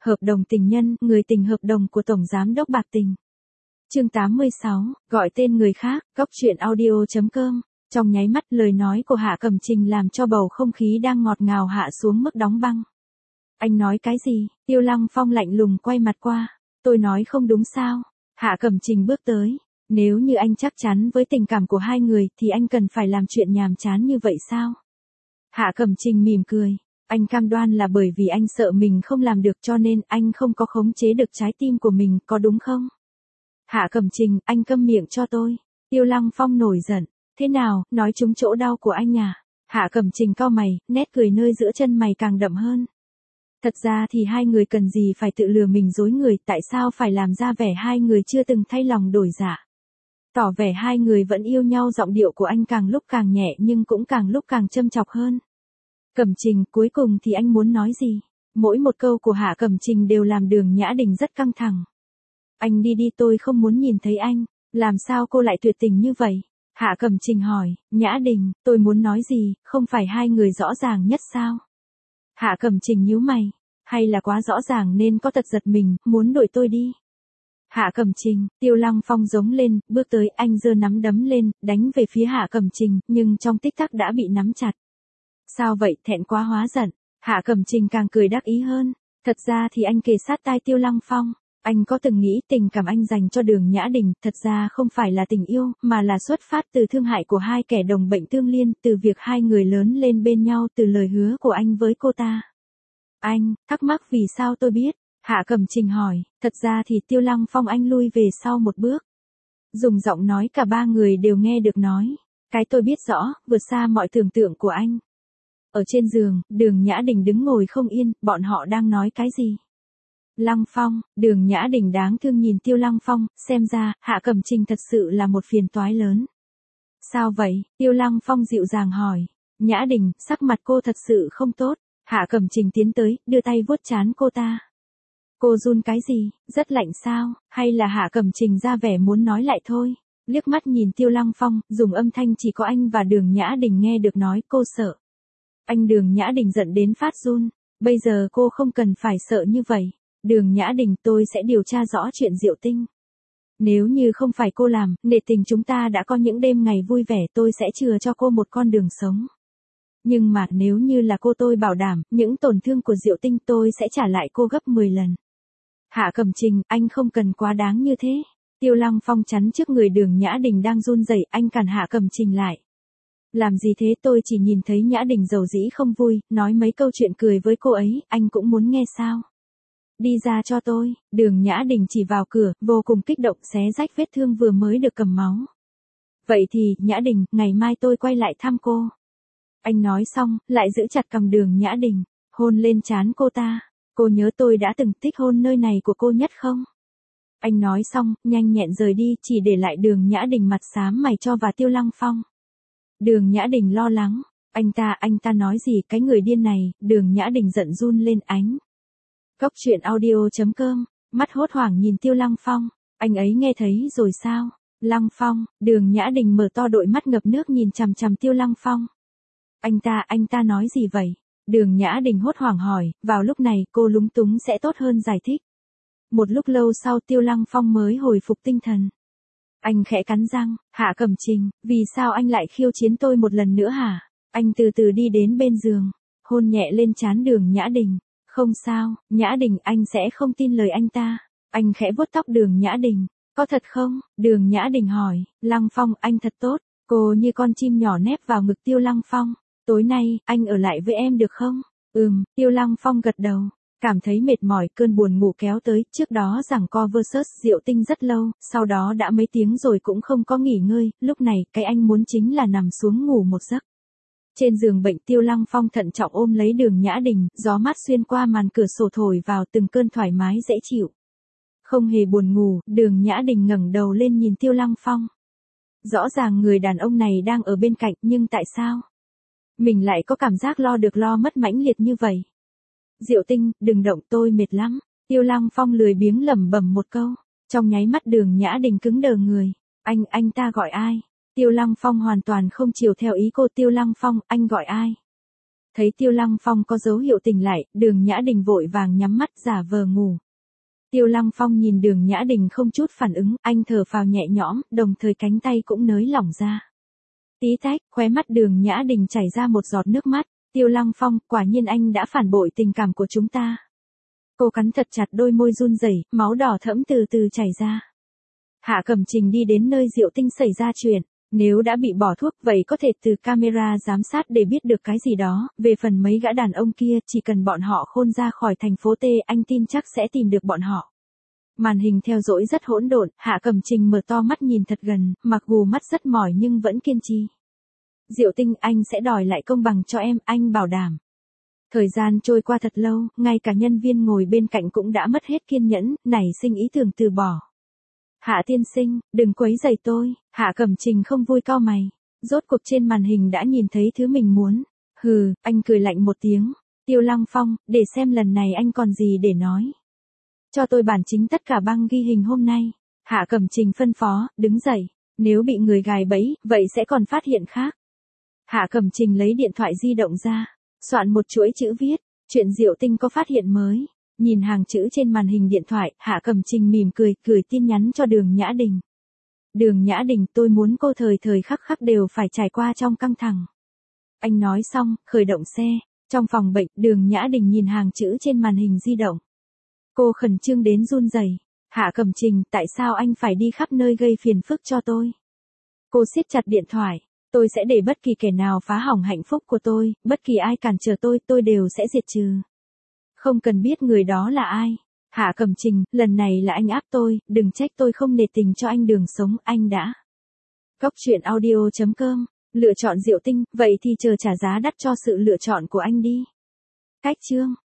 Hợp đồng tình nhân, người tình hợp đồng của Tổng Giám đốc Bạc Tình. Chương 86, gọi tên người khác, góc truyện audio.com. Trong nháy mắt lời nói của Hạ Cẩm Trình làm cho bầu không khí đang ngọt ngào hạ xuống mức đóng băng. Anh nói cái gì? Tiêu Lăng Phong lạnh lùng quay mặt qua. Tôi nói không đúng sao? Hạ Cẩm Trình bước tới. Nếu như anh chắc chắn với tình cảm của hai người thì anh cần phải làm chuyện nhàm chán như vậy sao? Hạ Cẩm Trình mỉm cười. Anh cam đoan là bởi vì anh sợ mình không làm được cho nên anh không có khống chế được trái tim của mình, có đúng không? Hạ Cẩm Trình, anh câm miệng cho tôi. Tiêu Lăng Phong nổi giận. Thế nào, nói trúng chỗ đau của anh à? Hạ Cẩm Trình cau mày, nét cười nơi giữa chân mày càng đậm hơn. Thật ra thì hai người cần gì phải tự lừa mình dối người, tại sao phải làm ra vẻ hai người chưa từng thay lòng đổi dạ? Tỏ vẻ hai người vẫn yêu nhau, giọng điệu của anh càng lúc càng nhẹ nhưng cũng càng lúc càng châm chọc hơn. Cẩm Trình, cuối cùng thì anh muốn nói gì? Mỗi một câu của Hạ Cẩm Trình đều làm Đường Nhã Đình rất căng thẳng. Anh đi đi, tôi không muốn nhìn thấy anh. Làm sao cô lại tuyệt tình như vậy? Hạ Cẩm Trình hỏi. Nhã Đình, tôi muốn nói gì, không phải hai người rõ ràng nhất sao? Hạ Cẩm Trình nhíu mày. Hay là quá rõ ràng nên có tật giật mình, muốn đuổi tôi đi? Hạ Cẩm Trình, Tiêu Lăng Phong giống lên, bước tới, anh giơ nắm đấm lên, đánh về phía Hạ Cẩm Trình, nhưng trong tích tắc đã bị nắm chặt. Sao vậy, thẹn quá hóa giận? Hạ Cẩm Trình càng cười đắc ý hơn. Thật ra thì anh kề sát tai Tiêu Lăng Phong. Anh có từng nghĩ tình cảm anh dành cho Đường Nhã Đình thật ra không phải là tình yêu, mà là xuất phát từ thương hại của hai kẻ đồng bệnh tương liên, từ việc hai người lớn lên bên nhau, từ lời hứa của anh với cô ta. Anh, thắc mắc vì sao tôi biết? Hạ Cẩm Trình hỏi. Thật ra thì Tiêu Lăng Phong anh lui về sau một bước. Dùng giọng nói cả ba người đều nghe được nói. Cái tôi biết rõ, vượt xa mọi tưởng tượng của anh. Ở trên giường, Đường Nhã Đình đứng ngồi không yên, bọn họ đang nói cái gì? Lăng Phong, Đường Nhã Đình đáng thương nhìn Tiêu Lăng Phong, xem ra, Hạ Cẩm Trình thật sự là một phiền toái lớn. Sao vậy? Tiêu Lăng Phong dịu dàng hỏi. Nhã Đình, sắc mặt cô thật sự không tốt. Hạ Cẩm Trình tiến tới, đưa tay vuốt trán cô ta. Cô run cái gì, rất lạnh sao, hay là Hạ Cẩm Trình ra vẻ muốn nói lại thôi? Liếc mắt nhìn Tiêu Lăng Phong, dùng âm thanh chỉ có anh và Đường Nhã Đình nghe được nói, cô sợ. Anh Đường Nhã Đình giận đến phát run. Bây giờ cô không cần phải sợ như vậy. Đường Nhã Đình, tôi sẽ điều tra rõ chuyện Diệu Tinh. Nếu như không phải cô làm, nể tình chúng ta đã có những đêm ngày vui vẻ, tôi sẽ chừa cho cô một con đường sống. Nhưng mà nếu như là cô, tôi bảo đảm, những tổn thương của Diệu Tinh tôi sẽ trả lại cô gấp 10 lần. Hạ Cẩm Trình, anh không cần quá đáng như thế. Tiêu Lăng Phong chắn trước người Đường Nhã Đình đang run rẩy, anh cản Hạ Cẩm Trình lại. Làm gì thế, tôi chỉ nhìn thấy Nhã Đình dầu dĩ không vui, nói mấy câu chuyện cười với cô ấy, anh cũng muốn nghe sao? Đi ra cho tôi. Đường Nhã Đình chỉ vào cửa, vô cùng kích động, xé rách vết thương vừa mới được cầm máu. Vậy thì, Nhã Đình, ngày mai tôi quay lại thăm cô. Anh nói xong, lại giữ chặt cầm Đường Nhã Đình, hôn lên trán cô ta. Cô nhớ tôi đã từng thích hôn nơi này của cô nhất không? Anh nói xong, nhanh nhẹn rời đi, chỉ để lại Đường Nhã Đình mặt xám mày cho và Tiêu Lăng Phong. Đường Nhã Đình lo lắng. Anh ta nói gì, cái người điên này? Đường Nhã Đình giận run lên ánh. Góc truyện audio.com, mắt hốt hoảng nhìn Tiêu Lăng Phong. Anh ấy nghe thấy rồi sao? Lăng Phong, Đường Nhã Đình mở to đôi mắt ngập nước nhìn chằm chằm Tiêu Lăng Phong. Anh ta nói gì vậy? Đường Nhã Đình hốt hoảng hỏi, vào lúc này cô lúng túng sẽ tốt hơn giải thích. Một lúc lâu sau Tiêu Lăng Phong mới hồi phục tinh thần. Anh khẽ cắn răng. Hạ Cẩm Trình, vì sao anh lại khiêu chiến tôi một lần nữa hả? Anh từ từ đi đến bên giường, hôn nhẹ lên trán Đường Nhã Đình. Không sao, Nhã Đình, anh sẽ không tin lời anh ta. Anh khẽ vuốt tóc Đường Nhã Đình. Có thật không? Đường Nhã Đình hỏi. Lăng Phong, anh thật tốt. Cô như con chim nhỏ nép vào ngực Tiêu Lăng Phong. Tối nay, anh ở lại với em được không? Tiêu Lăng Phong gật đầu. Cảm thấy mệt mỏi, cơn buồn ngủ kéo tới, trước đó giằng co versus Diệu Tinh rất lâu, sau đó đã mấy tiếng rồi cũng không có nghỉ ngơi, lúc này, cái anh muốn chính là nằm xuống ngủ một giấc. Trên giường bệnh Tiêu Lăng Phong thận trọng ôm lấy Đường Nhã Đình, gió mát xuyên qua màn cửa sổ thổi vào từng cơn thoải mái dễ chịu. Không hề buồn ngủ, Đường Nhã Đình ngẩng đầu lên nhìn Tiêu Lăng Phong. Rõ ràng người đàn ông này đang ở bên cạnh, nhưng tại sao? Mình lại có cảm giác lo được lo mất mãnh liệt như vậy. Diệu Tinh, đừng động, tôi mệt lắm. Tiêu Lăng Phong lười biếng lẩm bẩm một câu. Trong nháy mắt Đường Nhã Đình cứng đờ người. Anh ta gọi ai? Tiêu Lăng Phong hoàn toàn không chiều theo ý cô. Tiêu Lăng Phong, anh gọi ai? Thấy Tiêu Lăng Phong có dấu hiệu tỉnh lại, Đường Nhã Đình vội vàng nhắm mắt giả vờ ngủ. Tiêu Lăng Phong nhìn Đường Nhã Đình không chút phản ứng, anh thở phào nhẹ nhõm, đồng thời cánh tay cũng nới lỏng ra. Tí tách, khóe mắt Đường Nhã Đình chảy ra một giọt nước mắt. Tiêu Lăng Phong, quả nhiên anh đã phản bội tình cảm của chúng ta. Cô cắn thật chặt đôi môi run rẩy, máu đỏ thẫm từ từ chảy ra. Hạ Cẩm Trình đi đến nơi Diệu Tinh xảy ra chuyện. Nếu đã bị bỏ thuốc vậy có thể từ camera giám sát để biết được cái gì đó. Về phần mấy gã đàn ông kia, chỉ cần bọn họ khôn ra khỏi thành phố T, anh tin chắc sẽ tìm được bọn họ. Màn hình theo dõi rất hỗn độn, Hạ Cẩm Trình mở to mắt nhìn thật gần, mặc dù mắt rất mỏi nhưng vẫn kiên trì. Diệu Tinh, anh sẽ đòi lại công bằng cho em, anh bảo đảm. Thời gian trôi qua thật lâu, ngay cả nhân viên ngồi bên cạnh cũng đã mất hết kiên nhẫn, nảy sinh ý tưởng từ bỏ. Hạ tiên sinh, đừng quấy rầy tôi. Hạ Cẩm Trình không vui cau mày. Rốt cuộc trên màn hình đã nhìn thấy thứ mình muốn. Hừ, anh cười lạnh một tiếng. Tiêu Lăng Phong, để xem lần này anh còn gì để nói. Cho tôi bản chính tất cả băng ghi hình hôm nay. Hạ Cẩm Trình phân phó, đứng dậy. Nếu bị người gài bẫy, vậy sẽ còn phát hiện khác. Hạ Cẩm Trình lấy điện thoại di động ra, soạn một chuỗi chữ viết. Chuyện Diệu Tinh có phát hiện mới. Nhìn hàng chữ trên màn hình điện thoại, Hạ Cẩm Trình mỉm cười, gửi tin nhắn cho Đường Nhã Đình. Đường Nhã Đình, tôi muốn cô thời thời khắc khắc đều phải trải qua trong căng thẳng. Anh nói xong, khởi động xe. Trong phòng bệnh, Đường Nhã Đình nhìn hàng chữ trên màn hình di động. Cô khẩn trương đến run rẩy. Hạ Cẩm Trình, tại sao anh phải đi khắp nơi gây phiền phức cho tôi? Cô siết chặt điện thoại. Tôi sẽ để bất kỳ kẻ nào phá hỏng hạnh phúc của tôi, bất kỳ ai cản trở tôi đều sẽ diệt trừ. Không cần biết người đó là ai. Hạ Cẩm Trình, lần này là anh áp tôi, đừng trách tôi không nể tình cho anh đường sống, anh đã. Góc truyện audio.com, lựa chọn Diệu Tinh, vậy thì chờ trả giá đắt cho sự lựa chọn của anh đi. Cách chương.